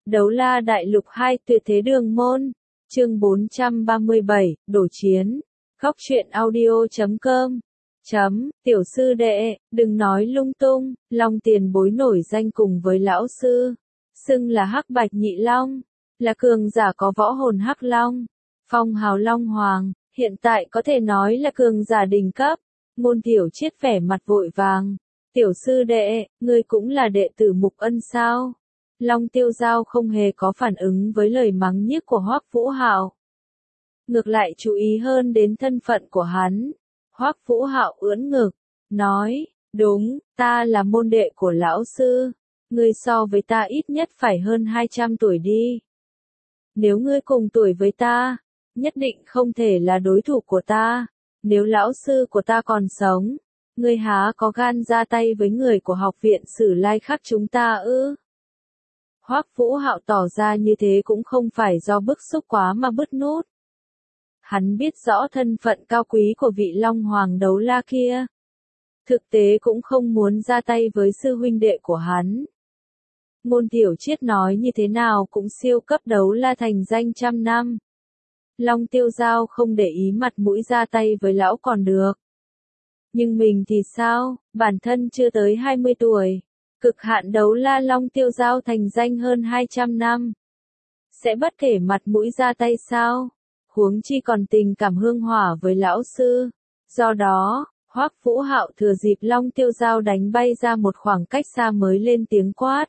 Đấu la đại lục 2 tuyệt thế đường môn. Chương 437, đổ chiến. Góc truyện audio.com. Tiểu sư đệ, đừng nói lung tung, Long Tiền Bối nổi danh cùng với lão sư. Xưng là Hắc Bạch Nhị Long, là cường giả có võ hồn Hắc Long. Phong hào Long Hoàng, hiện tại có thể nói là cường giả đỉnh cấp. Ngôn Tiểu Chiết vẻ mặt vội vàng. Tiểu sư đệ, ngươi cũng là đệ tử Mục Ân sao? Long Tiêu Giao không hề có phản ứng với lời mắng nhiếc của Hoắc Vũ Hạo. Ngược lại chú ý hơn đến thân phận của hắn. Hoắc Vũ Hạo ưỡn ngực, nói, đúng, ta là môn đệ của lão sư. Ngươi so với ta ít nhất phải hơn 200 tuổi đi. Nếu ngươi cùng tuổi với ta, nhất định không thể là đối thủ của ta. Nếu lão sư của ta còn sống, ngươi há có gan ra tay với người của học viện Sử Lai Khắc chúng ta ư? Hoắc Vũ Hạo tỏ ra như thế cũng không phải do bức xúc quá mà bứt nút. Hắn biết rõ thân phận cao quý của vị Long Hoàng đấu la kia. Thực tế cũng không muốn ra tay với sư huynh đệ của hắn. Ngôn Tiểu Chiết nói như thế nào cũng siêu cấp đấu la thành danh trăm năm. Long Tiêu Giao không để ý mặt mũi ra tay với lão còn được. Nhưng mình thì sao, bản thân chưa tới 20 tuổi. Cực hạn đấu la Long Tiêu Giao thành danh hơn 200 năm. Sẽ bất kể mặt mũi ra tay sao? Huống chi còn tình cảm hương hỏa với lão sư. Do đó, Hoắc Vũ Hạo thừa dịp Long Tiêu Giao đánh bay ra một khoảng cách xa mới lên tiếng quát.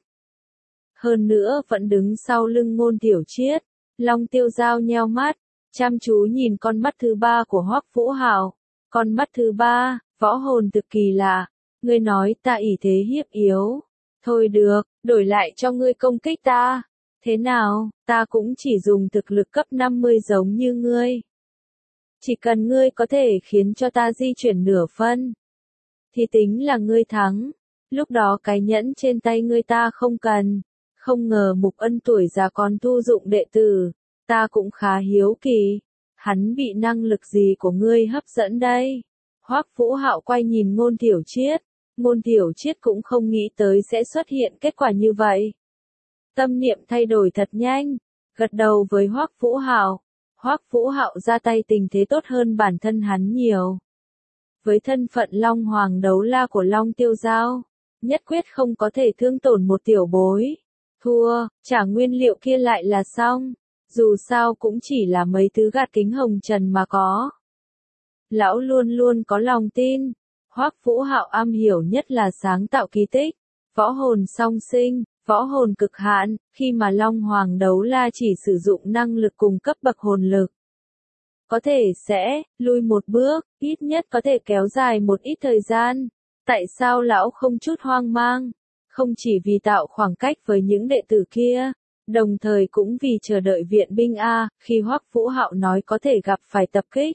Hơn nữa vẫn đứng sau lưng Ngôn Tiểu Chiết. Long Tiêu Giao nheo mắt, chăm chú nhìn con mắt thứ ba của Hoắc Vũ Hạo. Con mắt thứ ba, võ hồn cực kỳ lạ. Ngươi nói ta ỷ thế hiếp yếu. Thôi được, đổi lại cho ngươi công kích ta. Thế nào, ta cũng chỉ dùng thực lực cấp 50 giống như ngươi. Chỉ cần ngươi có thể khiến cho ta di chuyển nửa phân, thì tính là ngươi thắng. Lúc đó cái nhẫn trên tay ngươi ta không cần. Không ngờ Mục Ân tuổi già còn thu dụng đệ tử. Ta cũng khá hiếu kỳ. Hắn bị năng lực gì của ngươi hấp dẫn đây? Hoắc Vũ Hạo quay nhìn Ngôn Tiểu Chiết. Ngôn Tiểu Chiết cũng không nghĩ tới sẽ xuất hiện kết quả như vậy. Tâm niệm thay đổi thật nhanh, gật đầu với Hoắc Vũ Hạo. Hoắc Vũ Hạo ra tay tình thế tốt hơn bản thân hắn nhiều. Với thân phận Long Hoàng đấu la của Long Tiêu Giao, nhất quyết không có thể thương tổn một tiểu bối. Thua, trả nguyên liệu kia lại là xong. Dù sao cũng chỉ là mấy thứ gạt kính hồng trần mà có. Lão luôn luôn có lòng tin. Hoắc Vũ Hạo am hiểu nhất là sáng tạo kỳ tích, võ hồn song sinh, võ hồn cực hạn, khi mà Long Hoàng đấu la chỉ sử dụng năng lực cùng cấp bậc hồn lực. Có thể sẽ lui một bước, ít nhất có thể kéo dài một ít thời gian. Tại sao lão không chút hoang mang? Không chỉ vì tạo khoảng cách với những đệ tử kia, đồng thời cũng vì chờ đợi viện binh A, khi Hoắc Vũ Hạo nói có thể gặp phải tập kích.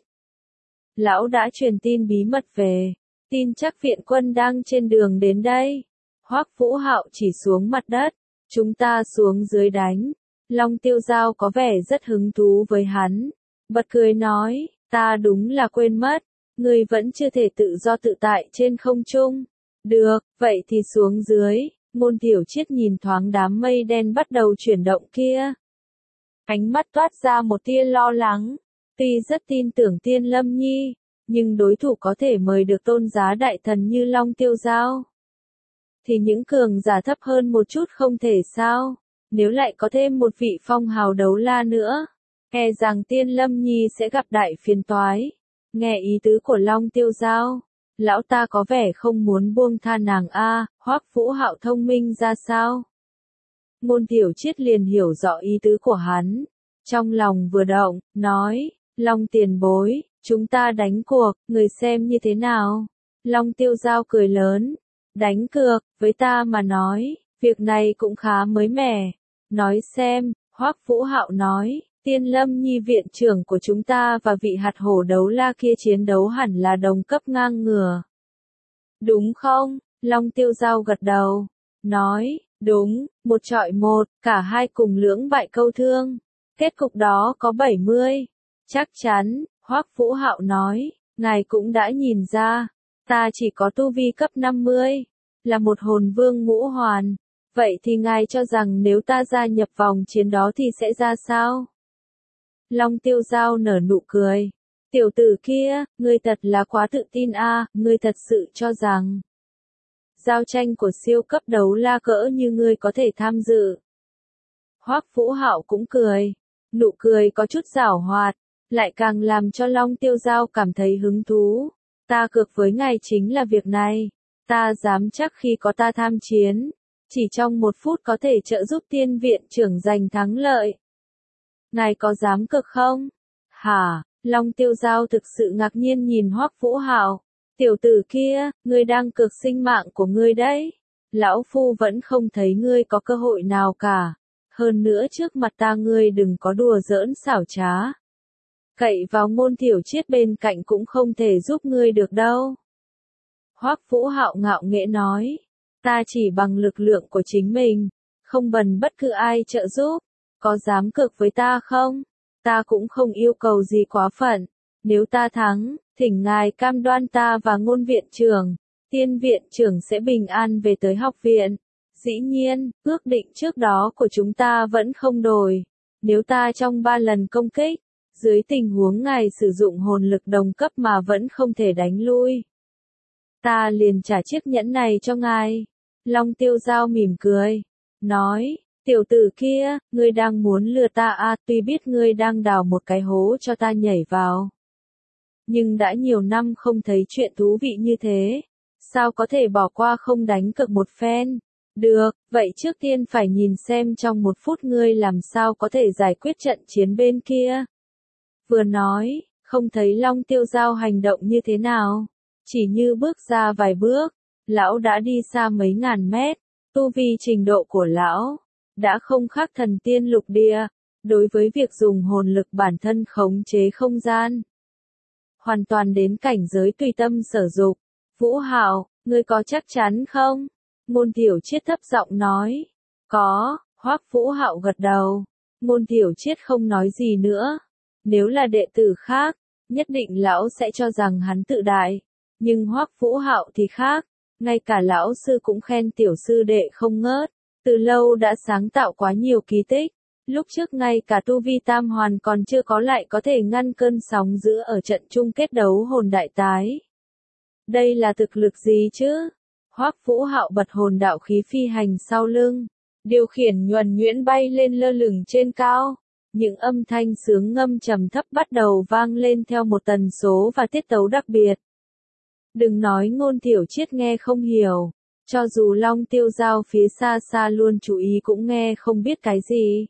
Lão đã truyền tin bí mật về. Tin chắc viện quân đang trên đường đến đây. Hoắc Vũ Hạo chỉ xuống mặt đất. Chúng ta xuống dưới đánh. Long Tiêu Giao có vẻ rất hứng thú với hắn. Bật cười nói, ta đúng là quên mất. Ngươi vẫn chưa thể tự do tự tại trên không trung. Được, vậy thì xuống dưới. Ngôn Tiểu Chiết nhìn thoáng đám mây đen bắt đầu chuyển động kia. Ánh mắt toát ra một tia lo lắng. Tuy rất tin tưởng Tiên Lâm Nhi, nhưng đối thủ có thể mời được tôn giá đại thần như Long Tiêu Giao. Thì những cường giả thấp hơn một chút không thể sao. Nếu lại có thêm một vị phong hào đấu la nữa, e rằng Tiên Lâm Nhi sẽ gặp đại phiền toái. Nghe ý tứ của Long Tiêu Giao, lão ta có vẻ không muốn buông tha nàng a. Hoắc Vũ Hạo thông minh ra sao? Ngôn Tiểu Chiết liền hiểu rõ ý tứ của hắn. Trong lòng vừa động, nói, Long tiền bối, chúng ta đánh cuộc, người xem như thế nào? Long Tiêu Giao cười lớn. Đánh cược, với ta mà nói, việc này cũng khá mới mẻ. Nói xem, Hoắc Vũ Hạo nói, Tiên Lâm Nhi viện trưởng của chúng ta và vị hạt hổ đấu la kia chiến đấu hẳn là đồng cấp ngang ngửa. Đúng không? Long Tiêu Giao gật đầu. Nói, đúng, một chọi một, cả hai cùng lưỡng bại câu thương. Kết cục đó có 70. Chắc chắn, Hoắc Vũ Hạo nói, ngài cũng đã nhìn ra, ta chỉ có tu vi cấp 50, là một hồn vương ngũ hoàn. Vậy thì ngài cho rằng nếu ta gia nhập vòng chiến đó thì sẽ ra sao? Long Tiêu Giao nở nụ cười. Tiểu tử kia, ngươi thật là quá tự tin a, ngươi thật sự cho rằng giao tranh của siêu cấp đấu la cỡ như ngươi có thể tham dự. Hoắc Vũ Hạo cũng cười. Nụ cười có chút giảo hoạt, lại càng làm cho Long Tiêu Giao cảm thấy hứng thú. Ta cược với ngài chính là việc này. Ta dám chắc khi có ta tham chiến, chỉ trong 1 phút có thể trợ giúp tiên viện trưởng giành thắng lợi. Ngài có dám cược không? Hả? Long Tiêu Giao thực sự ngạc nhiên nhìn Hoắc Vũ Hạo. Tiểu tử kia, ngươi đang cược sinh mạng của ngươi đấy. Lão Phu vẫn không thấy ngươi có cơ hội nào cả. Hơn nữa trước mặt ta ngươi đừng có đùa giỡn xảo trá. Cậy vào Ngôn Tiểu Chiết bên cạnh cũng không thể giúp ngươi được đâu. Hoắc Vũ Hạo ngạo nghễ nói. Ta chỉ bằng lực lượng của chính mình, không cần bất cứ ai trợ giúp. Có dám cược với ta không? Ta cũng không yêu cầu gì quá phận. Nếu ta thắng, thỉnh ngài cam đoan ta và Ngôn viện trưởng, tiên viện trưởng sẽ bình an về tới học viện. Dĩ nhiên, ước định trước đó của chúng ta vẫn không đổi. Nếu ta trong 3 lần công kích, dưới tình huống ngài sử dụng hồn lực đồng cấp mà vẫn không thể đánh lui, ta liền trả chiếc nhẫn này cho ngài. Long Tiêu Giao mỉm cười, nói, tiểu tử kia, ngươi đang muốn lừa ta à, tuy biết ngươi đang đào một cái hố cho ta nhảy vào. Nhưng đã nhiều năm không thấy chuyện thú vị như thế, sao có thể bỏ qua không đánh cược một phen. Được, vậy trước tiên phải nhìn xem trong 1 phút ngươi làm sao có thể giải quyết trận chiến bên kia. Vừa nói, không thấy Long Tiêu Giao hành động như thế nào. Chỉ như bước ra vài bước, lão đã đi xa mấy ngàn mét. Tu vi trình độ của lão đã không khác thần tiên lục địa. Đối với việc dùng hồn lực bản thân khống chế không gian, hoàn toàn đến cảnh giới tùy tâm sở dục. Vũ Hạo, ngươi có chắc chắn không? Ngôn Tiểu Chiết thấp giọng nói. Có, Hoắc Vũ Hạo gật đầu. Ngôn Tiểu Chiết không nói gì nữa. Nếu là đệ tử khác, nhất định lão sẽ cho rằng hắn tự đại. Nhưng Hoắc Vũ Hạo thì khác. Ngay cả lão sư cũng khen tiểu sư đệ không ngớt. Từ lâu đã sáng tạo quá nhiều kỳ tích. Lúc trước ngay cả tu vi tam hoàn còn chưa có lại có thể ngăn cơn sóng dữ ở trận chung kết đấu hồn đại tái. Đây là thực lực gì chứ? Hoắc Vũ Hạo bật hồn đạo khí phi hành sau lưng, điều khiển nhuần nhuyễn bay lên lơ lửng trên cao. Những âm thanh sướng ngâm trầm thấp bắt đầu vang lên theo một tần số và tiết tấu đặc biệt. Đừng nói Ngôn Tiểu Chiết nghe không hiểu, cho dù Long Tiêu Giao phía xa xa luôn chú ý cũng nghe không biết cái gì.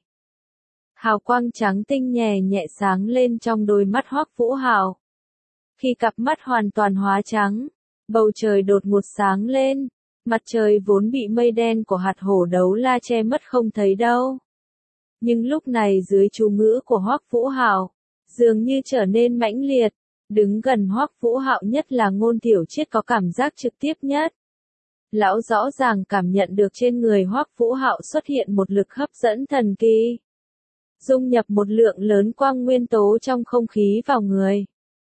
Hào quang trắng tinh nhẹ nhẹ sáng lên trong đôi mắt Hoắc Vũ Hạo. Khi cặp mắt hoàn toàn hóa trắng, bầu trời đột ngột sáng lên, mặt trời vốn bị mây đen của hạt hổ đấu la che mất không thấy đâu. Nhưng lúc này dưới chú ngữ của Hoắc Vũ Hạo, dường như trở nên mãnh liệt, đứng gần Hoắc Vũ Hạo nhất là Ngôn Tiểu Chiết có cảm giác trực tiếp nhất. Lão rõ ràng cảm nhận được trên người Hoắc Vũ Hạo xuất hiện một lực hấp dẫn thần kỳ, dung nhập một lượng lớn quang nguyên tố trong không khí vào người.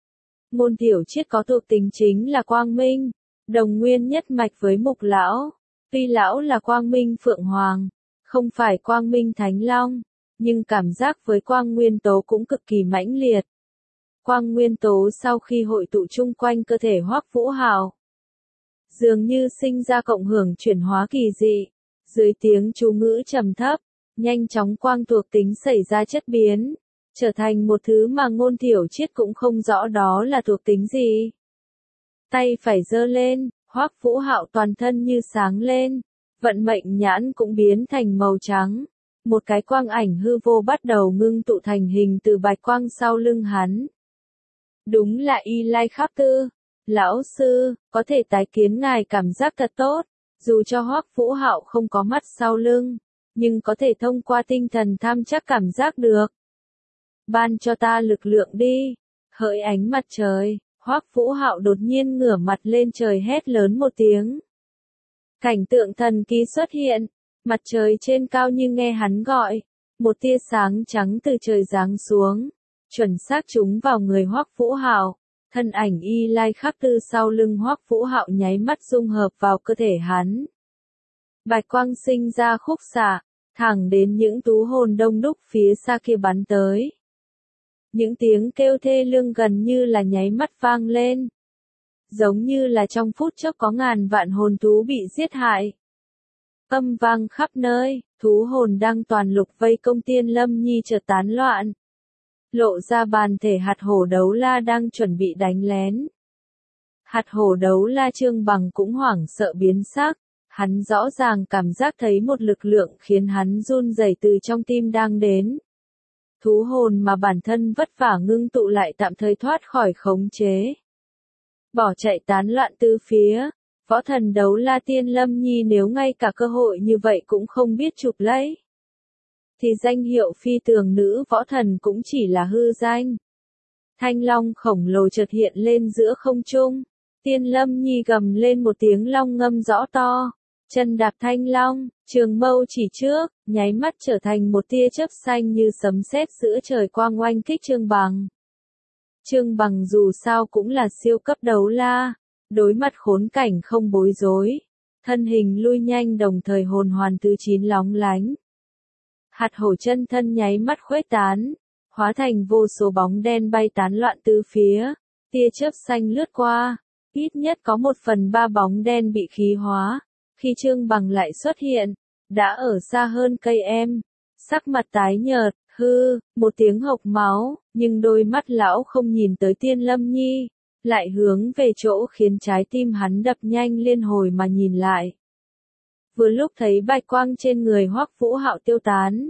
Ngôn Tiểu Chiết có thuộc tính chính là quang minh, đồng nguyên nhất mạch với Mục lão. Tuy lão là quang minh phượng hoàng, không phải quang minh thánh long, nhưng cảm giác với quang nguyên tố cũng cực kỳ mãnh liệt. Quang nguyên tố sau khi hội tụ chung quanh cơ thể Hoắc Vũ Hạo, dường như sinh ra cộng hưởng chuyển hóa kỳ dị. Dưới tiếng chú ngữ trầm thấp, nhanh chóng quang thuộc tính xảy ra chất biến, trở thành một thứ mà Ngôn Tiểu Chiết cũng không rõ đó là thuộc tính gì. Tay phải giơ lên, Hoắc Vũ Hạo toàn thân như sáng lên, vận mệnh nhãn cũng biến thành màu trắng. Một cái quang ảnh hư vô bắt đầu ngưng tụ thành hình từ bạch quang sau lưng hắn. Đúng là Y Lai Khắc Tư. Lão sư, có thể tái kiến ngài cảm giác thật tốt. Dù cho Hoắc Vũ Hạo không có mắt sau lưng, nhưng có thể thông qua tinh thần tham chắc cảm giác được. Ban cho ta lực lượng đi. Hỡi ánh mặt trời, Hoắc Vũ Hạo đột nhiên ngửa mặt lên trời hét lớn một tiếng. Cảnh tượng thần kỳ xuất hiện, mặt trời trên cao như nghe hắn gọi, một tia sáng trắng từ trời giáng xuống, chuẩn xác trúng vào người Hoắc Vũ Hạo. Thân ảnh Y Lai Khắc Tư sau lưng Hoắc Vũ Hạo nháy mắt dung hợp vào cơ thể hắn. Bạch quang sinh ra khúc xạ, thẳng đến những tú hồn đông đúc phía xa kia bắn tới. Những tiếng kêu thê lương gần như là nháy mắt vang lên. Giống như là trong phút chốc có ngàn vạn hồn thú bị giết hại. Âm vang khắp nơi, thú hồn đang toàn lục vây công Tiên Lâm Nhi chợt tán loạn. Lộ ra bàn thể hạt hổ đấu la đang chuẩn bị đánh lén. Hạt hổ đấu la Trương Bằng cũng hoảng sợ biến sắc, hắn rõ ràng cảm giác thấy một lực lượng khiến hắn run rẩy từ trong tim đang đến. Thú hồn mà bản thân vất vả ngưng tụ lại tạm thời thoát khỏi khống chế. Bỏ chạy tán loạn tứ phía, võ thần đấu la Tiên Lâm Nhi nếu ngay cả cơ hội như vậy cũng không biết chụp lấy, thì danh hiệu phi tường nữ võ thần cũng chỉ là hư danh. Thanh long khổng lồ chợt hiện lên giữa không trung, Tiên Lâm Nhi gầm lên một tiếng long ngâm rõ to, chân đạp thanh long, trường mâu chỉ trước, nháy mắt trở thành một tia chớp xanh như sấm sét giữa trời quang oanh kích Trương Bằng. Trương Bằng dù sao cũng là siêu cấp đấu la, đối mặt khốn cảnh không bối rối, thân hình lui nhanh đồng thời hồn hoàn thứ 9 lóng lánh. Hạt hổ chân thân nháy mắt khuếch tán, hóa thành vô số bóng đen bay tán loạn tứ phía, tia chớp xanh lướt qua, ít nhất có 1/3 bóng đen bị khí hóa. Khi Trương Bằng lại xuất hiện, đã ở xa hơn cây em, sắc mặt tái nhợt, một tiếng hộc máu, nhưng đôi mắt lão không nhìn tới Tiên Lâm Nhi, lại hướng về chỗ khiến trái tim hắn đập nhanh liên hồi mà nhìn lại. Vừa lúc thấy bạch quang trên người Hoắc Vũ Hạo tiêu tán,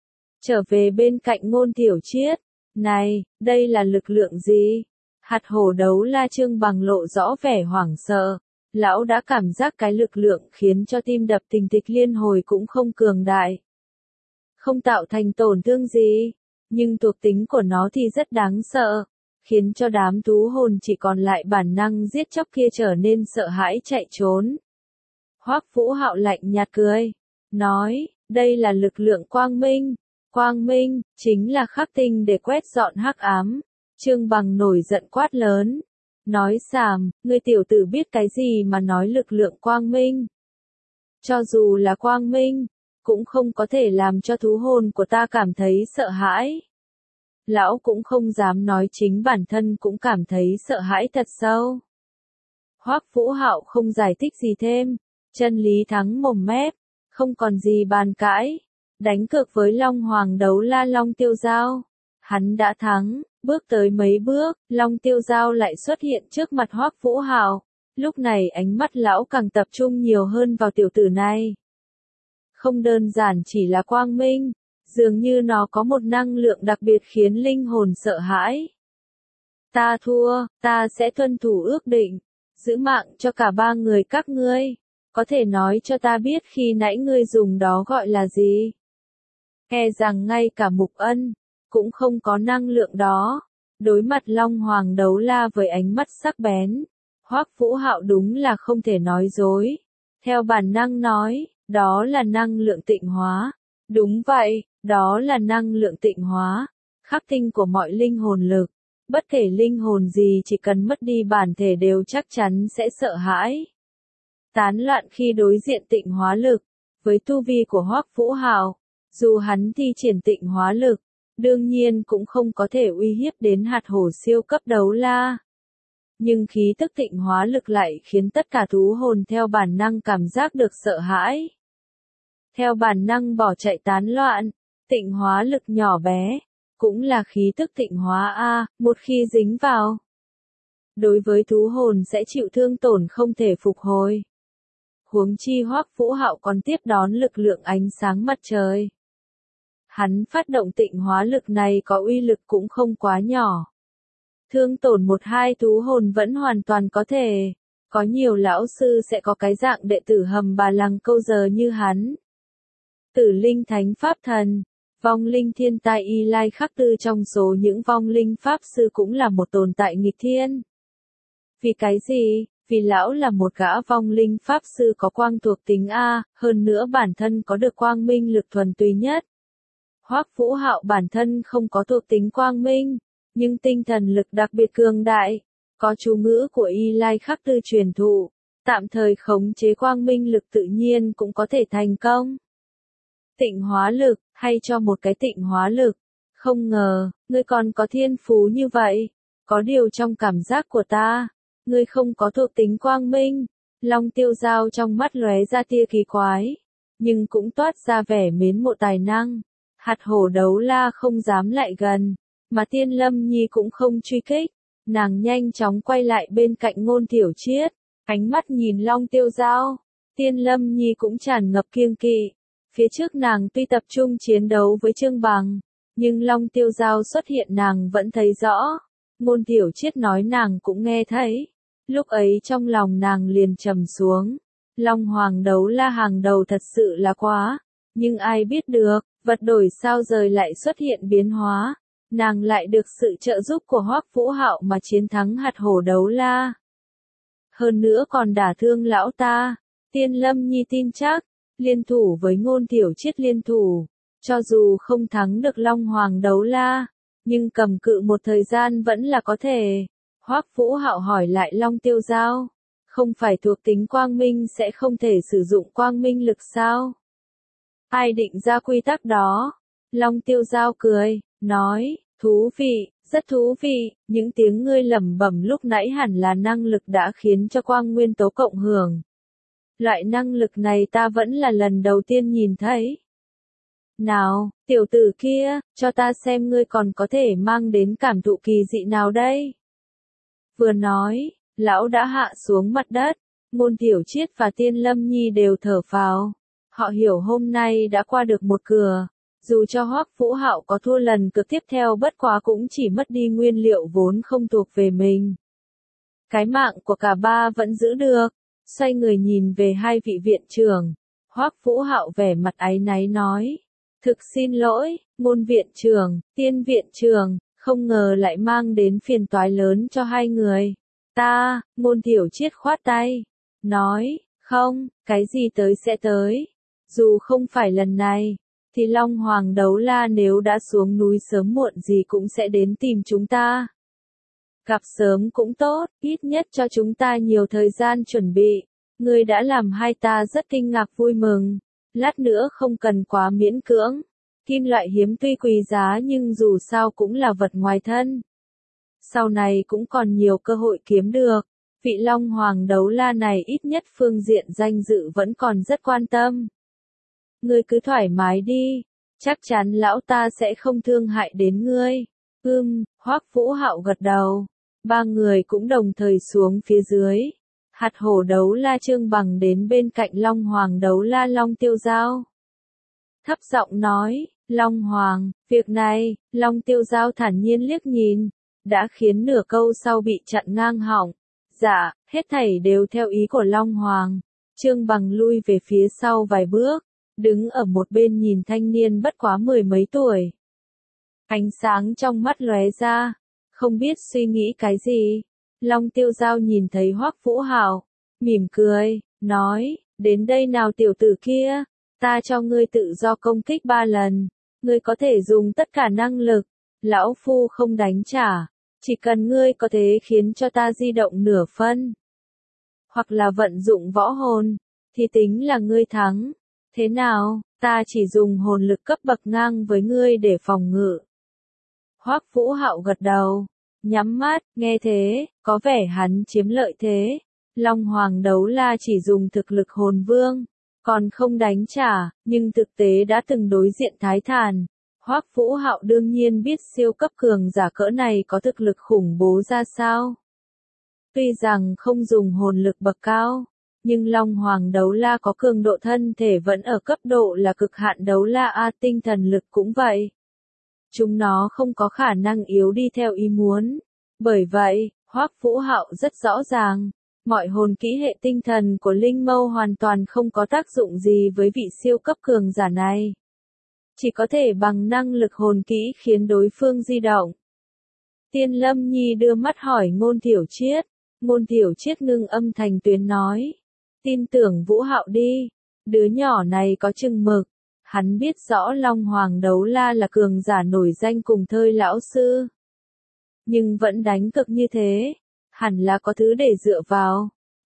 trở về bên cạnh Ngôn Tiểu Chiết, này, đây là lực lượng gì? Hạt hổ đấu la Trương Bằng lộ rõ vẻ hoảng sợ. Lão đã cảm giác cái lực lượng khiến cho tim đập thình thịch liên hồi cũng không cường đại. Không tạo thành tổn thương gì, nhưng thuộc tính của nó thì rất đáng sợ, khiến cho đám thú hồn chỉ còn lại bản năng giết chóc kia trở nên sợ hãi chạy trốn. Hoắc Vũ Hạo lạnh nhạt cười, nói, đây là lực lượng quang minh, chính là khắc tinh để quét dọn hắc ám. Trương Bằng nổi giận quát lớn. Nói xàm, ngươi tiểu tử biết cái gì mà nói lực lượng quang minh. Cho dù là quang minh, cũng không có thể làm cho thú hồn của ta cảm thấy sợ hãi. Lão cũng không dám nói chính bản thân cũng cảm thấy sợ hãi thật sâu. Hoắc Vũ Hạo không giải thích gì thêm, chân lý thắng mồm mép, không còn gì bàn cãi, đánh cược với Long Hoàng đấu la Long Tiêu Giao. Hắn đã thắng. Bước tới mấy bước, Long Tiêu Giao lại xuất hiện trước mặt Hoắc Vũ Hạo. Lúc này ánh mắt lão càng tập trung nhiều hơn vào tiểu tử này. Không đơn giản chỉ là quang minh, dường như nó có một năng lượng đặc biệt khiến linh hồn sợ hãi. Ta thua, ta sẽ tuân thủ ước định, giữ mạng cho cả 3 người các ngươi. Có thể nói cho ta biết khi nãy ngươi dùng đó gọi là gì? E rằng ngay cả Mục Ân cũng không có năng lượng đó. Đối mặt Long Hoàng đấu la với ánh mắt sắc bén, Hoắc Vũ Hạo đúng là không thể nói dối. Theo bản năng nói, đó là năng lượng tịnh hóa. Đúng vậy, đó là năng lượng tịnh hóa, khắc tinh của mọi linh hồn lực. Bất kể linh hồn gì chỉ cần mất đi bản thể đều chắc chắn sẽ sợ hãi. Tán loạn khi đối diện tịnh hóa lực. Với tu vi của Hoắc Vũ Hạo, dù hắn thi triển tịnh hóa lực, đương nhiên cũng không có thể uy hiếp đến hạt hổ siêu cấp đấu la. Nhưng khí tức tịnh hóa lực lại khiến tất cả thú hồn theo bản năng cảm giác được sợ hãi. Theo bản năng bỏ chạy tán loạn, tịnh hóa lực nhỏ bé, cũng là khí tức tịnh hóa A, một khi dính vào. Đối với thú hồn sẽ chịu thương tổn không thể phục hồi. Huống chi Hoắc Vũ Hạo còn tiếp đón lực lượng ánh sáng mặt trời. Hắn phát động tịnh hóa lực này có uy lực cũng không quá nhỏ. Thương tổn 1-2 thú hồn vẫn hoàn toàn có thể. Có nhiều lão sư sẽ có cái dạng đệ tử hầm bà lằng câu giờ như hắn. Tử linh thánh pháp thần, vong linh thiên tai Y Lai Khắc Tư trong số những vong linh pháp sư cũng là một tồn tại nghịch thiên. Vì cái gì? Vì lão là một gã vong linh pháp sư có quang thuộc tính A, hơn nữa bản thân có được quang minh lực thuần túy nhất. Hoắc Vũ Hạo bản thân không có thuộc tính quang minh, nhưng tinh thần lực đặc biệt cường đại, có chú ngữ của Y Lai Khắc Tư truyền thụ, tạm thời khống chế quang minh lực tự nhiên cũng có thể thành công. Tịnh hóa lực, hay cho một cái tịnh hóa lực. Không ngờ, ngươi còn có thiên phú như vậy. Có điều trong cảm giác của ta, ngươi không có thuộc tính quang minh. Long Tiêu Giao trong mắt lóe ra tia kỳ quái, nhưng cũng toát ra vẻ mến mộ tài năng. Hạt hổ đấu la không dám lại gần, mà Tiên Lâm Nhi cũng không truy kích. Nàng nhanh chóng quay lại bên cạnh Ngôn Tiểu Chiết, ánh mắt nhìn Long Tiêu Giao. Tiên Lâm Nhi cũng tràn ngập kiêng kỵ. Phía trước nàng tuy tập trung chiến đấu với Trương Bằng, nhưng Long Tiêu Giao xuất hiện nàng vẫn thấy rõ. Ngôn Tiểu Chiết nói nàng cũng nghe thấy. Lúc ấy trong lòng nàng liền trầm xuống. Long Hoàng đấu la hàng đầu thật sự là quá. Nhưng ai biết được, vật đổi sao rời lại xuất hiện biến hóa. Nàng lại được sự trợ giúp của Hoắc Vũ Hạo mà chiến thắng hạt hổ đấu la. Hơn nữa còn đả thương lão ta. Tiên Lâm Nhi tin chắc, liên thủ với Ngôn Tiểu Chiết liên thủ, cho dù không thắng được Long Hoàng đấu la, nhưng cầm cự một thời gian vẫn là có thể. Hoắc Vũ Hạo hỏi lại Long Tiêu Giao, không phải thuộc tính quang minh sẽ không thể sử dụng quang minh lực sao? Ai định ra quy tắc đó? Long Tiêu Giao cười, nói, thú vị, rất thú vị, những tiếng ngươi lẩm bẩm lúc nãy hẳn là năng lực đã khiến cho quang nguyên tố cộng hưởng. Loại năng lực này ta vẫn là lần đầu tiên nhìn thấy. Nào, tiểu tử kia, cho ta xem ngươi còn có thể mang đến cảm thụ kỳ dị nào đây? Vừa nói, lão đã hạ xuống mặt đất. Ngôn Tiểu Chiết và Tiên Lâm Nhi đều thở phào. Họ hiểu hôm nay đã qua được một cửa. Dù cho Hoắc Vũ Hạo có thua lần cược tiếp theo bất quá cũng chỉ mất đi nguyên liệu vốn không thuộc về mình. Cái mạng của cả ba vẫn giữ được. Xoay người nhìn về hai vị viện trưởng. Hoắc Vũ Hạo vẻ mặt áy náy nói. Thực xin lỗi, Ngôn viện trưởng, Tiên viện trưởng, không ngờ lại mang đến phiền toái lớn cho hai người. Ta, Ngôn Tiểu Chiết khoát tay. Nói, không, cái gì tới sẽ tới. Dù không phải lần này, thì Long Hoàng đấu la nếu đã xuống núi sớm muộn gì cũng sẽ đến tìm chúng ta. Gặp sớm cũng tốt, ít nhất cho chúng ta nhiều thời gian chuẩn bị. Ngươi đã làm hai ta rất kinh ngạc vui mừng. Lát nữa không cần quá miễn cưỡng. Kim loại hiếm tuy quý giá nhưng dù sao cũng là vật ngoài thân. Sau này cũng còn nhiều cơ hội kiếm được. Vị Long Hoàng đấu la này ít nhất phương diện danh dự vẫn còn rất quan tâm. Ngươi cứ thoải mái đi. Chắc chắn lão ta sẽ không thương hại đến ngươi. Hoắc Vũ Hạo gật đầu. Ba người cũng đồng thời xuống phía dưới. Hạt hổ đấu la Trương Bằng đến bên cạnh Long Hoàng đấu la Long Tiêu Giao. Thấp giọng nói, Long Hoàng, việc này, Long Tiêu Giao thản nhiên liếc nhìn, đã khiến nửa câu sau bị chặn ngang họng. Dạ, hết thảy đều theo ý của Long Hoàng. Trương Bằng lui về phía sau vài bước, đứng ở một bên nhìn thanh niên bất quá mười mấy tuổi. Ánh sáng trong mắt lóe ra, không biết suy nghĩ cái gì. Long Tiêu Giao nhìn thấy Hoắc Vũ Hạo, mỉm cười, nói, đến đây nào tiểu tử kia, ta cho ngươi tự do công kích 3 lần, ngươi có thể dùng tất cả năng lực, lão phu không đánh trả, chỉ cần ngươi có thể khiến cho ta di động nửa phân, hoặc là vận dụng võ hồn, thì tính là ngươi thắng. Thế nào, ta chỉ dùng hồn lực cấp bậc ngang với ngươi để phòng ngự. Hoắc Vũ Hạo gật đầu. Nhắm mắt, nghe thế, có vẻ hắn chiếm lợi thế. Long Hoàng đấu la chỉ dùng thực lực hồn vương, còn không đánh trả, nhưng thực tế đã từng đối diện Thái Thản. Hoắc Vũ Hạo đương nhiên biết siêu cấp cường giả cỡ này có thực lực khủng bố ra sao. Tuy rằng không dùng hồn lực bậc cao, nhưng Long Hoàng đấu la có cường độ thân thể vẫn ở cấp độ là cực hạn đấu la A, tinh thần lực cũng vậy. Chúng nó không có khả năng yếu đi theo ý muốn. Bởi vậy, Hoắc Vũ Hạo rất rõ ràng, mọi hồn kỹ hệ tinh thần của Linh Mâu hoàn toàn không có tác dụng gì với vị siêu cấp cường giả này. Chỉ có thể bằng năng lực hồn kỹ khiến đối phương di động. Tiên Lâm Nhi đưa mắt hỏi Ngôn Tiểu Chiết. Ngôn Tiểu Chiết ngưng âm thành tuyến nói. Tin tưởng Vũ Hạo đi. Đứa nhỏ này có chừng mực. Hắn biết rõ Long Hoàng đấu la là cường giả nổi danh cùng thời lão sư. Nhưng vẫn đánh cực như thế. Hẳn là có thứ để dựa vào.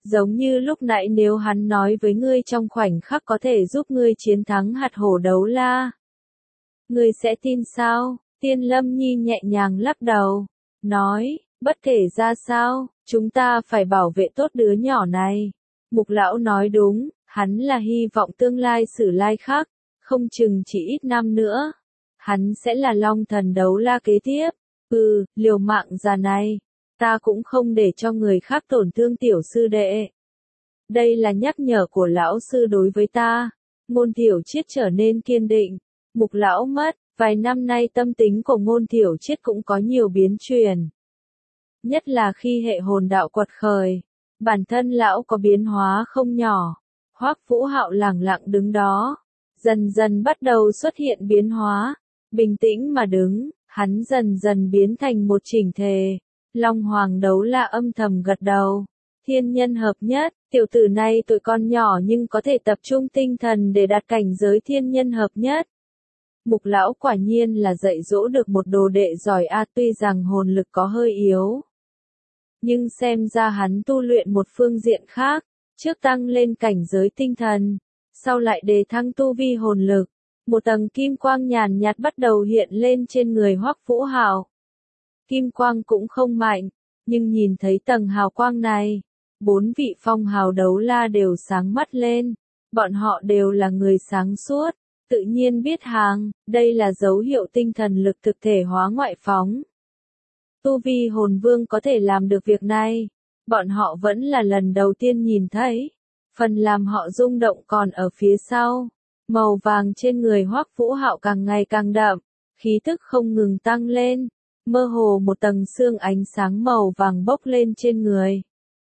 Giống như lúc nãy nếu hắn nói với ngươi trong khoảnh khắc có thể giúp ngươi chiến thắng hạt hổ đấu la. Ngươi sẽ tin sao? Tiên Lâm Nhi nhẹ nhàng lắc đầu, nói, bất kể ra sao, chúng ta phải bảo vệ tốt đứa nhỏ này. Mục lão nói đúng, hắn là hy vọng tương lai Sử Lai Khắc, không chừng chỉ ít năm nữa. Hắn sẽ là Long Thần đấu la kế tiếp. Liều mạng già này, ta cũng không để cho người khác tổn thương tiểu sư đệ. Đây là nhắc nhở của lão sư đối với ta. Ngôn Tiểu Chiết trở nên kiên định. Mục lão mất, vài năm nay tâm tính của Ngôn Tiểu Chiết cũng có nhiều biến chuyển. Nhất là khi hệ hồn đạo quật khởi, bản thân lão có biến hóa không nhỏ. Hoắc Vũ Hạo lẳng lặng đứng đó, dần dần bắt đầu xuất hiện biến hóa. Bình tĩnh mà đứng, hắn dần dần biến thành một chỉnh thể. Long Hoàng đấu la âm thầm gật đầu. Thiên nhân hợp nhất, tiểu tử này tuổi con nhỏ nhưng có thể tập trung tinh thần để đạt cảnh giới thiên nhân hợp nhất. Mục lão quả nhiên là dạy dỗ được một đồ đệ giỏi a, tuy rằng hồn lực có hơi yếu. Nhưng xem ra hắn tu luyện một phương diện khác, trước tăng lên cảnh giới tinh thần, sau lại đề thăng tu vi hồn lực. Một tầng kim quang nhàn nhạt bắt đầu hiện lên trên người Hoắc Vũ Hạo. Kim quang cũng không mạnh, nhưng nhìn thấy tầng hào quang này, 4 vị phong hào đấu la đều sáng mắt lên. Bọn họ đều là người sáng suốt, tự nhiên biết hàng, đây là dấu hiệu tinh thần lực thực thể hóa ngoại phóng. Tu vi hồn vương có thể làm được việc này, bọn họ vẫn là lần đầu tiên nhìn thấy. Phần làm họ rung động còn ở phía sau. Màu vàng trên người Hoắc Vũ Hạo càng ngày càng đậm, khí tức không ngừng tăng lên, mơ hồ một tầng xương ánh sáng màu vàng bốc lên trên người.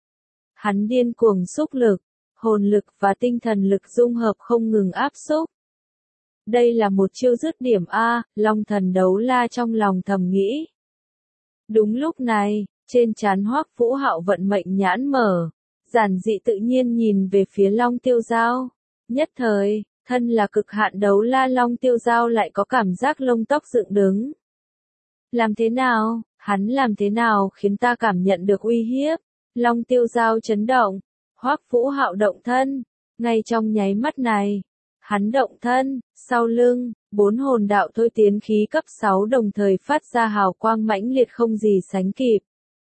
Hắn điên cuồng xúc lực, hồn lực và tinh thần lực dung hợp không ngừng áp xúc. Đây là một chiêu dứt điểm A, Long Thần đấu la trong lòng thầm nghĩ. Đúng lúc này, trên trán Hoắc Vũ Hạo vận mệnh nhãn mở, giản dị tự nhiên nhìn về phía Long Tiêu Giao. Nhất thời, thân là cực hạn đấu la Long Tiêu Giao lại có cảm giác lông tóc dựng đứng. Làm thế nào, hắn làm thế nào khiến ta cảm nhận được uy hiếp? Long Tiêu Giao chấn động, Hoắc Vũ Hạo động thân, ngay trong nháy mắt này, hắn động thân, sau lưng, 4 hồn đạo thôi tiến khí cấp 6 đồng thời phát ra hào quang mãnh liệt không gì sánh kịp.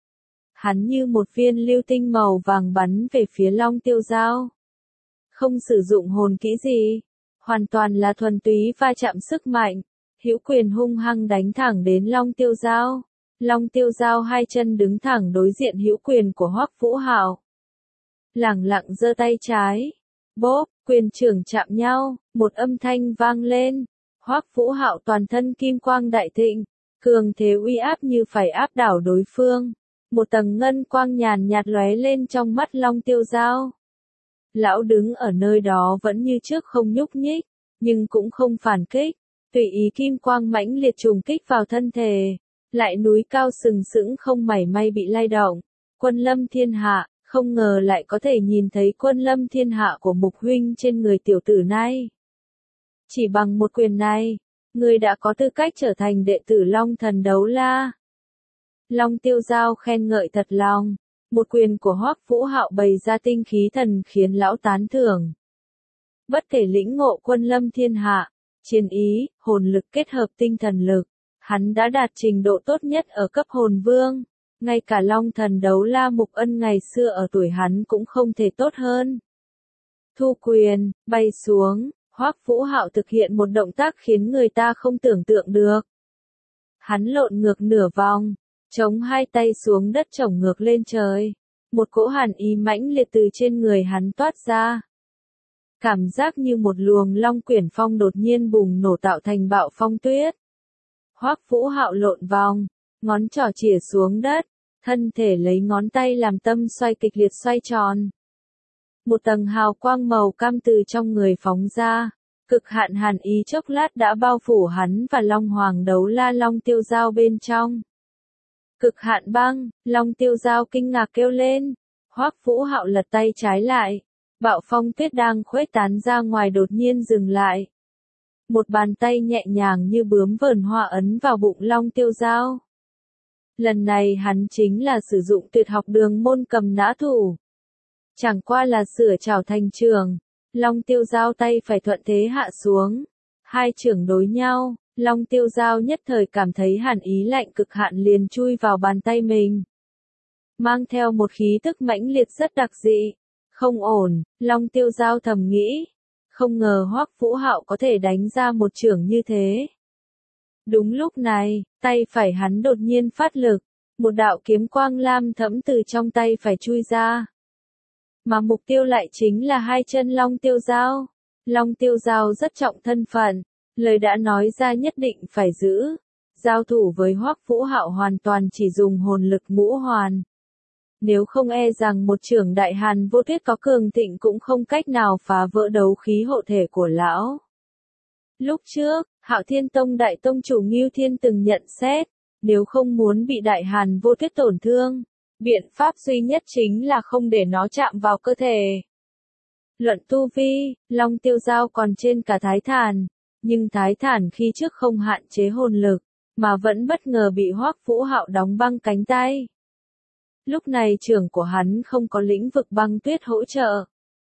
Hắn như một viên lưu tinh màu vàng bắn về phía Long Tiêu Giao. Không sử dụng hồn kỹ gì, hoàn toàn là thuần túy va chạm sức mạnh, hữu quyền hung hăng đánh thẳng đến Long Tiêu Giao. Long Tiêu Giao hai chân đứng thẳng đối diện hữu quyền của Hoắc Vũ Hạo. Lẳng lặng giơ tay trái, bốp, quyền trưởng chạm nhau, một âm thanh vang lên. Hoắc Vũ Hạo toàn thân kim quang đại thịnh, cường thế uy áp như phải áp đảo đối phương. Một tầng ngân quang nhàn nhạt lóe lên trong mắt Long Tiêu Giao. Lão đứng ở nơi đó vẫn như trước không nhúc nhích, nhưng cũng không phản kích, tùy ý kim quang mãnh liệt trùng kích vào thân thể, lại núi cao sừng sững không mảy may bị lay động. Quân lâm thiên hạ, không ngờ lại có thể nhìn thấy quân lâm thiên hạ của Mục huynh trên người tiểu tử này. Chỉ bằng một quyền này, người đã có tư cách trở thành đệ tử Long Thần đấu la. Long Tiêu Giao khen ngợi thật lòng. Một quyền của Hoắc Vũ Hạo bày ra tinh khí thần khiến lão tán thưởng. Bất kể lĩnh ngộ quân lâm thiên hạ, chiến ý, hồn lực kết hợp tinh thần lực, hắn đã đạt trình độ tốt nhất ở cấp hồn vương. Ngay cả Long Thần đấu la Mục Ân ngày xưa ở tuổi hắn cũng không thể tốt hơn. Thu quyền, bay xuống, Hoắc Vũ Hạo thực hiện một động tác khiến người ta không tưởng tượng được. Hắn lộn ngược nửa vòng, chống hai tay xuống đất chổng ngược lên trời. Một cỗ hàn ý mãnh liệt từ trên người hắn toát ra. Cảm giác như một luồng long quyển phong đột nhiên bùng nổ tạo thành bạo phong tuyết. Hoắc Vũ Hạo lộn vòng, ngón trỏ chìa xuống đất, thân thể lấy ngón tay làm tâm xoay kịch liệt xoay tròn. Một tầng hào quang màu cam từ trong người phóng ra, cực hạn hàn ý chốc lát đã bao phủ hắn và Long Hoàng đấu la Long Tiêu Giao bên trong. Cực hạn băng, Long Tiêu Giao kinh ngạc kêu lên. Hoắc Vũ Hạo lật tay trái lại. Bạo phong tuyết đang khuếch tán ra ngoài đột nhiên dừng lại. Một bàn tay nhẹ nhàng như bướm vờn hoa ấn vào bụng Long Tiêu Giao. Lần này hắn chính là sử dụng tuyệt học Đường Môn Cầm Nã Thủ. Chẳng qua là sửa chảo thành trường. Long Tiêu Giao tay phải thuận thế hạ xuống. Hai trưởng đối nhau, Long Tiêu Giao nhất thời cảm thấy hàn ý lạnh cực hạn liền chui vào bàn tay mình. Mang theo một khí tức mãnh liệt rất đặc dị. Không ổn, Long Tiêu Giao thầm nghĩ. Không ngờ Hoắc Vũ Hạo có thể đánh ra một chưởng như thế. Đúng lúc này, tay phải hắn đột nhiên phát lực. Một đạo kiếm quang lam thẫm từ trong tay phải chui ra. Mà mục tiêu lại chính là hai chân Long Tiêu Giao. Long Tiêu Giao rất trọng thân phận, lời đã nói ra nhất định phải giữ. Giao thủ với Hoắc Vũ Hạo hoàn toàn chỉ dùng hồn lực ngũ hoàn. Nếu không e rằng một chưởng đại hàn vô tuyết có cường thịnh cũng không cách nào phá vỡ đấu khí hộ thể của lão. Lúc trước, Hạo Thiên Tông đại tông chủ Ngưu Thiên từng nhận xét, nếu không muốn bị đại hàn vô tuyết tổn thương, biện pháp duy nhất chính là không để nó chạm vào cơ thể. Luận tu vi, Long Tiêu Giao còn trên cả Thái Thản, nhưng Thái Thản khi trước không hạn chế hồn lực, mà vẫn bất ngờ bị Hoắc Vũ Hạo đóng băng cánh tay. Lúc này trưởng của hắn không có lĩnh vực băng tuyết hỗ trợ,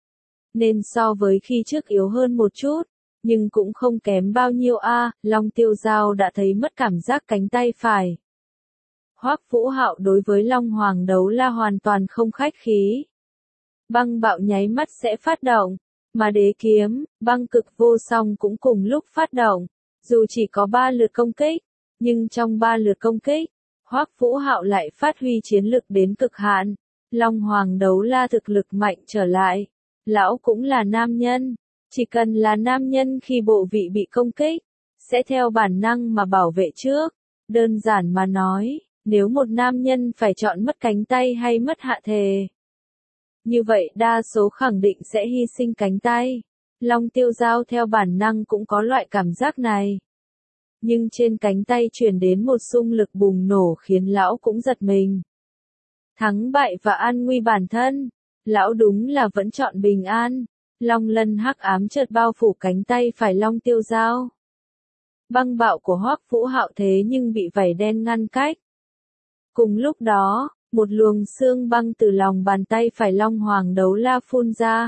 nên so với khi trước yếu hơn một chút, nhưng cũng không kém bao nhiêu a. Long Tiêu Giao đã thấy mất cảm giác cánh tay phải. Hoắc Vũ Hạo đối với Long Hoàng Đấu La hoàn toàn không khách khí. Băng bạo nháy mắt sẽ phát động, mà đế kiếm, băng cực vô song cũng cùng lúc phát động. Dù chỉ có 3 lượt công kích, nhưng trong 3 lượt công kích, Hoắc Vũ Hạo lại phát huy chiến lực đến cực hạn. Long Hoàng Đấu La thực lực mạnh trở lại. Lão cũng là nam nhân. Chỉ cần là nam nhân khi bộ vị bị công kích, sẽ theo bản năng mà bảo vệ trước. Đơn giản mà nói, nếu một nam nhân phải chọn mất cánh tay hay mất hạ thể, như vậy đa số khẳng định sẽ hy sinh cánh tay. Long Tiêu Giao theo bản năng cũng có loại cảm giác này. Nhưng trên cánh tay truyền đến một xung lực bùng nổ khiến lão cũng giật mình. Thắng bại và an nguy bản thân, lão đúng là vẫn chọn bình an. Long lân hắc ám chợt bao phủ cánh tay phải Long Tiêu Giao. Băng bạo của Hoắc Vũ Hạo thế nhưng bị vảy đen ngăn cách. Cùng lúc đó, một luồng xương băng từ lòng bàn tay phải Long Hoàng Đấu La phun ra.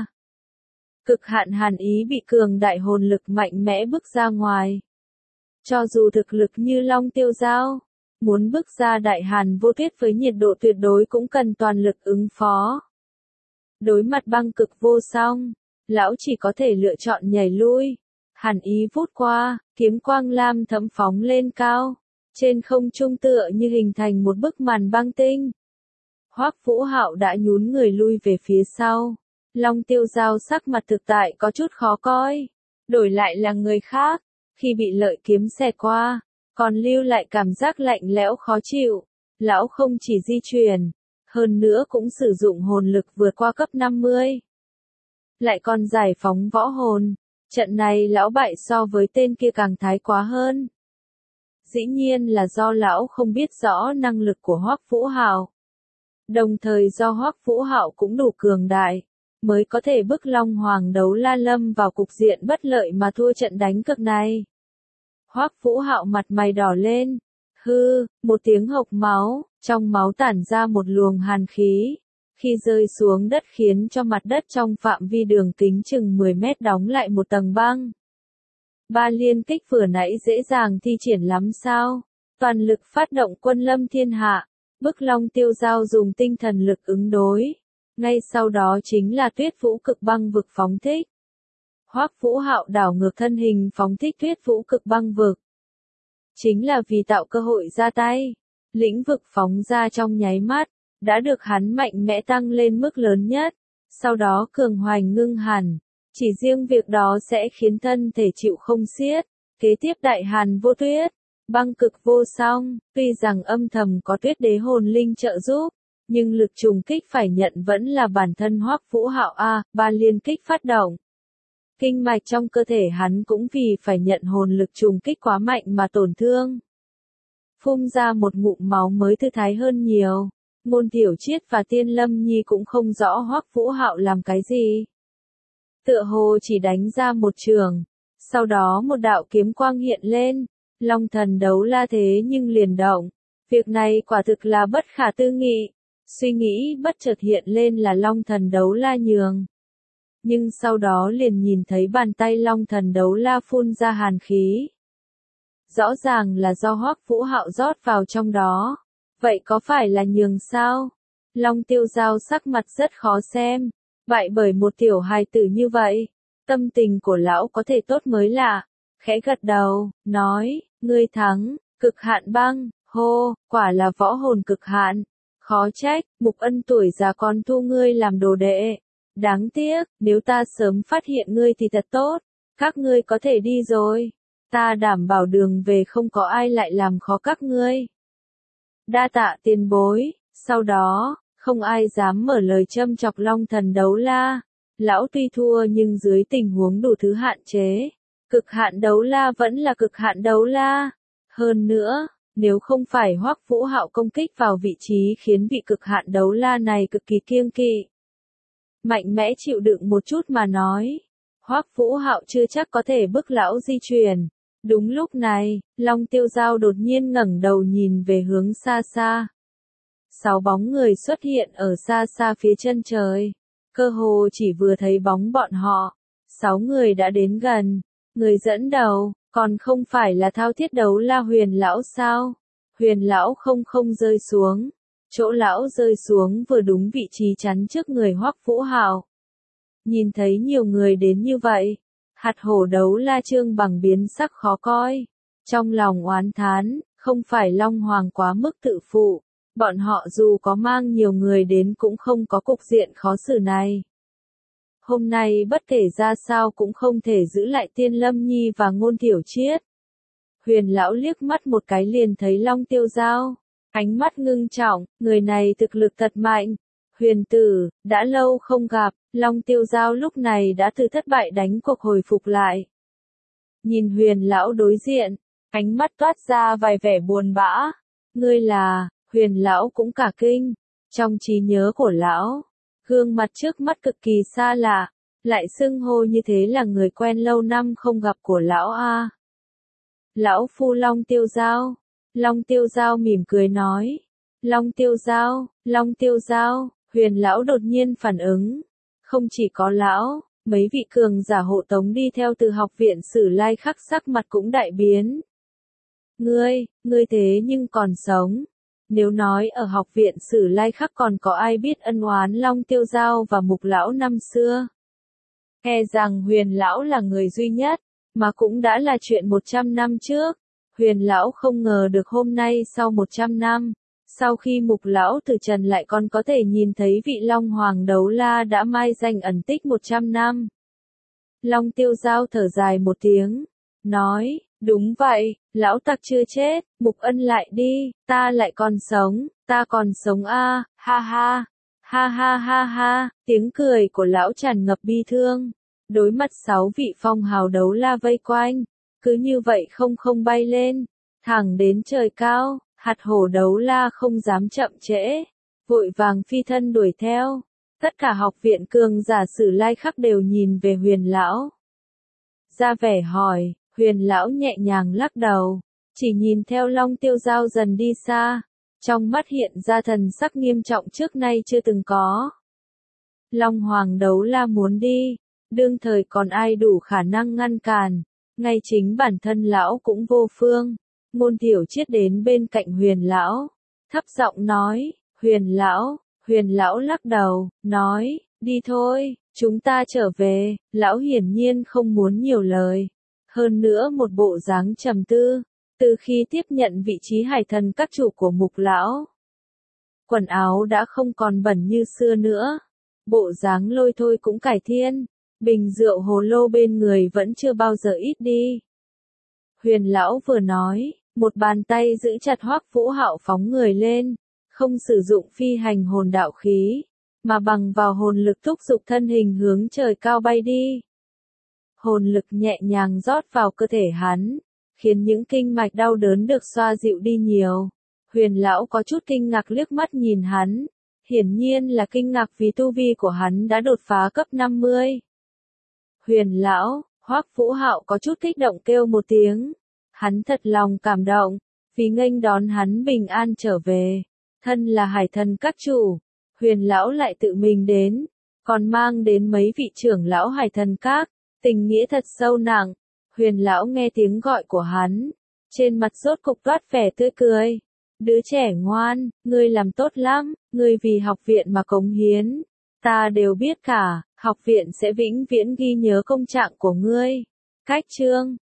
Cực hạn hàn ý bị cường đại hồn lực mạnh mẽ bức ra ngoài. Cho dù thực lực như Long Tiêu Giao, muốn bức ra đại hàn vô tuyết với nhiệt độ tuyệt đối cũng cần toàn lực ứng phó. Đối mặt băng cực vô song, lão chỉ có thể lựa chọn nhảy lui. Hàn ý vút qua, kiếm quang lam thẫm phóng lên cao, trên không trung tựa như hình thành một bức màn băng tinh. Hoắc Vũ Hạo đã nhún người lui về phía sau. Long Tiêu Giao sắc mặt thực tại có chút khó coi. Đổi lại là người khác, khi bị lợi kiếm xẹt qua, còn lưu lại cảm giác lạnh lẽo khó chịu. Lão không chỉ di chuyển, hơn nữa cũng sử dụng hồn lực vượt qua cấp 50. Lại còn giải phóng võ hồn. Trận này lão bại so với tên kia càng thái quá hơn. Dĩ nhiên là do lão không biết rõ năng lực của Hoắc Vũ Hạo. Đồng thời do Hoắc Vũ Hạo cũng đủ cường đại, mới có thể bức Long Hoàng Đấu La lâm vào cục diện bất lợi mà thua trận đánh cược này. Hoắc Vũ Hạo mặt mày đỏ lên. Hư, một tiếng hộc máu, trong máu tản ra một luồng hàn khí. Khi rơi xuống đất khiến cho mặt đất trong phạm vi đường kính chừng 10 mét đóng lại một tầng băng. Ba liên kích vừa nãy dễ dàng thi triển lắm sao? Toàn lực phát động quân lâm thiên hạ, bức Long Tiêu Giao dùng tinh thần lực ứng đối. Ngay sau đó chính là Tuyết Vũ Cực Băng Vực phóng thích. Hoắc Vũ Hạo đảo ngược thân hình phóng thích Tuyết Vũ Cực Băng Vực. Chính là vì tạo cơ hội ra tay. Lĩnh vực phóng ra trong nháy mắt, đã được hắn mạnh mẽ tăng lên mức lớn nhất, sau đó cường hoành ngưng hẳn. Chỉ riêng việc đó sẽ khiến thân thể chịu không xiết. Kế tiếp đại hàn vô tuyết, băng cực vô song, tuy rằng âm thầm có tuyết đế hồn linh trợ giúp, nhưng lực trùng kích phải nhận vẫn là bản thân Hoắc Vũ Hạo a. Ba liên kích phát động. Kinh mạch trong cơ thể hắn cũng vì phải nhận hồn lực trùng kích quá mạnh mà tổn thương. Phun ra một ngụm máu mới thư thái hơn nhiều. Ngôn Tiểu Chiết và Tiên Lâm Nhi cũng không rõ Hoắc Vũ Hạo làm cái gì. Tựa hồ chỉ đánh ra một trường, sau đó một đạo kiếm quang hiện lên, Long Thần Đấu La thế nhưng liền động. Việc này quả thực là bất khả tư nghị. Suy nghĩ bất chợt hiện lên là Long Thần Đấu La nhường. Nhưng sau đó liền nhìn thấy bàn tay Long Thần Đấu La phun ra hàn khí. Rõ ràng là do Hoắc Vũ Hạo rót vào trong đó. Vậy có phải là nhường sao? Long Tiêu Giao sắc mặt rất khó xem. Bại bởi một tiểu hài tử như vậy. Tâm tình của lão có thể tốt mới lạ. Khẽ gật đầu, nói, ngươi thắng, cực hạn băng, hô, quả là võ hồn cực hạn. Khó trách, Mục Ân tuổi già còn thu ngươi làm đồ đệ. Đáng tiếc, nếu ta sớm phát hiện ngươi thì thật tốt. Các ngươi có thể đi rồi. Ta đảm bảo đường về không có ai lại làm khó các ngươi. Đa tạ tiền bối. Sau đó, không ai dám mở lời châm chọc Long Thần Đấu La. Lão tuy thua nhưng dưới tình huống đủ thứ hạn chế. Cực hạn đấu la vẫn là cực hạn đấu la. Hơn nữa, nếu không phải Hoắc Vũ Hạo công kích vào vị trí khiến vị cực hạn đấu la này cực kỳ kiêng kỵ. Mạnh mẽ chịu đựng một chút mà nói. Hoắc Vũ Hạo chưa chắc có thể bức lão di chuyển. Đúng lúc này, Long Tiêu Giao đột nhiên ngẩng đầu nhìn về hướng xa xa. 6 bóng người xuất hiện ở xa xa phía chân trời. Cơ hồ chỉ vừa thấy bóng bọn họ. 6 người đã đến gần. Người dẫn đầu, còn không phải là Thao Thiết Đấu La Huyền Lão sao? Huyền Lão không rơi xuống. Chỗ lão rơi xuống vừa đúng vị trí chắn trước người Hoắc Vũ Hạo. Nhìn thấy nhiều người đến như vậy, hạt hổ Đấu La Trương Bằng biến sắc khó coi. Trong lòng oán thán, không phải Long Hoàng quá mức tự phụ. Bọn họ dù có mang nhiều người đến cũng không có cục diện khó xử này. Hôm nay bất kể ra sao cũng không thể giữ lại Tiên Lâm Nhi và Ngôn Tiểu Chiết. Huyền Lão liếc mắt một cái liền thấy Long Tiêu Giao. Ánh mắt ngưng trọng, người này thực lực thật mạnh. Huyền tử, đã lâu không gặp, Long Tiêu Giao lúc này đã từ thất bại đánh cuộc hồi phục lại. Nhìn Huyền Lão đối diện, ánh mắt toát ra vài vẻ buồn bã. Ngươi là, Huyền Lão cũng cả kinh. Trong trí nhớ của Lão, gương mặt trước mắt cực kỳ xa lạ, lại xưng hô như thế là người quen lâu năm không gặp của Lão a. Lão phu Long Tiêu Giao. Long Tiêu Giao mỉm cười nói. Long Tiêu Giao, Huyền Lão đột nhiên phản ứng. Không chỉ có Lão, mấy vị cường giả hộ tống đi theo từ học viện Sử Lai Khắc sắc mặt cũng đại biến. Ngươi thế nhưng còn sống. Nếu nói ở học viện Sử Lai Khắc còn có ai biết ân oán Long Tiêu Giao và Mục Lão năm xưa. E rằng Huyền Lão là người duy nhất, mà cũng đã là chuyện 100 năm trước. Huyền Lão không ngờ được hôm nay sau 100 năm, sau khi Mục Lão từ trần lại còn có thể nhìn thấy vị Long Hoàng Đấu La đã mai danh ẩn tích 100 năm. Long Tiêu Giao thở dài một tiếng, nói, đúng vậy, Lão tặc chưa chết, Mục Ân lại đi, ta lại còn sống, ta còn sống a, ha ha, ha ha ha ha, tiếng cười của Lão tràn ngập bi thương. Đối mặt 6 vị phong hào đấu la vây quanh, cứ như vậy không bay lên, thẳng đến trời cao, hạt hổ đấu la không dám chậm trễ, vội vàng phi thân đuổi theo. Tất cả học viện cường giả Sử Lai Khắc đều nhìn về Huyền Lão. Ra vẻ hỏi, Huyền Lão nhẹ nhàng lắc đầu, chỉ nhìn theo Long Tiêu Giao dần đi xa, trong mắt hiện ra thần sắc nghiêm trọng trước nay chưa từng có. Long Hoàng Đấu La muốn đi, đương thời còn ai đủ khả năng ngăn cản, ngay chính bản thân Lão cũng vô phương. Ngôn Tiểu Chiết đến bên cạnh Huyền Lão, thấp giọng nói, Huyền Lão lắc đầu, nói, đi thôi, chúng ta trở về. Lão hiển nhiên không muốn nhiều lời, hơn nữa một bộ dáng trầm tư, từ khi tiếp nhận vị trí hải thần các chủ của Mục Lão. Quần áo đã không còn bẩn như xưa nữa, bộ dáng lôi thôi cũng cải thiên, bình rượu hồ lô bên người vẫn chưa bao giờ ít đi. Huyền Lão vừa nói, một bàn tay giữ chặt Hoắc Vũ Hạo phóng người lên, không sử dụng phi hành hồn đạo khí, mà bằng vào hồn lực thúc giục thân hình hướng trời cao bay đi. Hồn lực nhẹ nhàng rót vào cơ thể hắn, khiến những kinh mạch đau đớn được xoa dịu đi nhiều. Huyền Lão có chút kinh ngạc liếc mắt nhìn hắn, hiển nhiên là kinh ngạc vì tu vi của hắn đã đột phá cấp 50. Huyền Lão, Hoắc Vũ Hạo có chút kích động kêu một tiếng. Hắn thật lòng cảm động, vì nghênh đón hắn bình an trở về. Thân là hải thần các chủ, Huyền lão lại tự mình đến, còn mang đến mấy vị trưởng lão hải thần các, tình nghĩa thật sâu nặng. Huyền lão nghe tiếng gọi của hắn, trên mặt rốt cục toát vẻ tươi cười. Đứa trẻ ngoan, ngươi làm tốt lắm, ngươi vì học viện mà cống hiến. Ta đều biết cả, học viện sẽ vĩnh viễn ghi nhớ công trạng của ngươi. Cách chương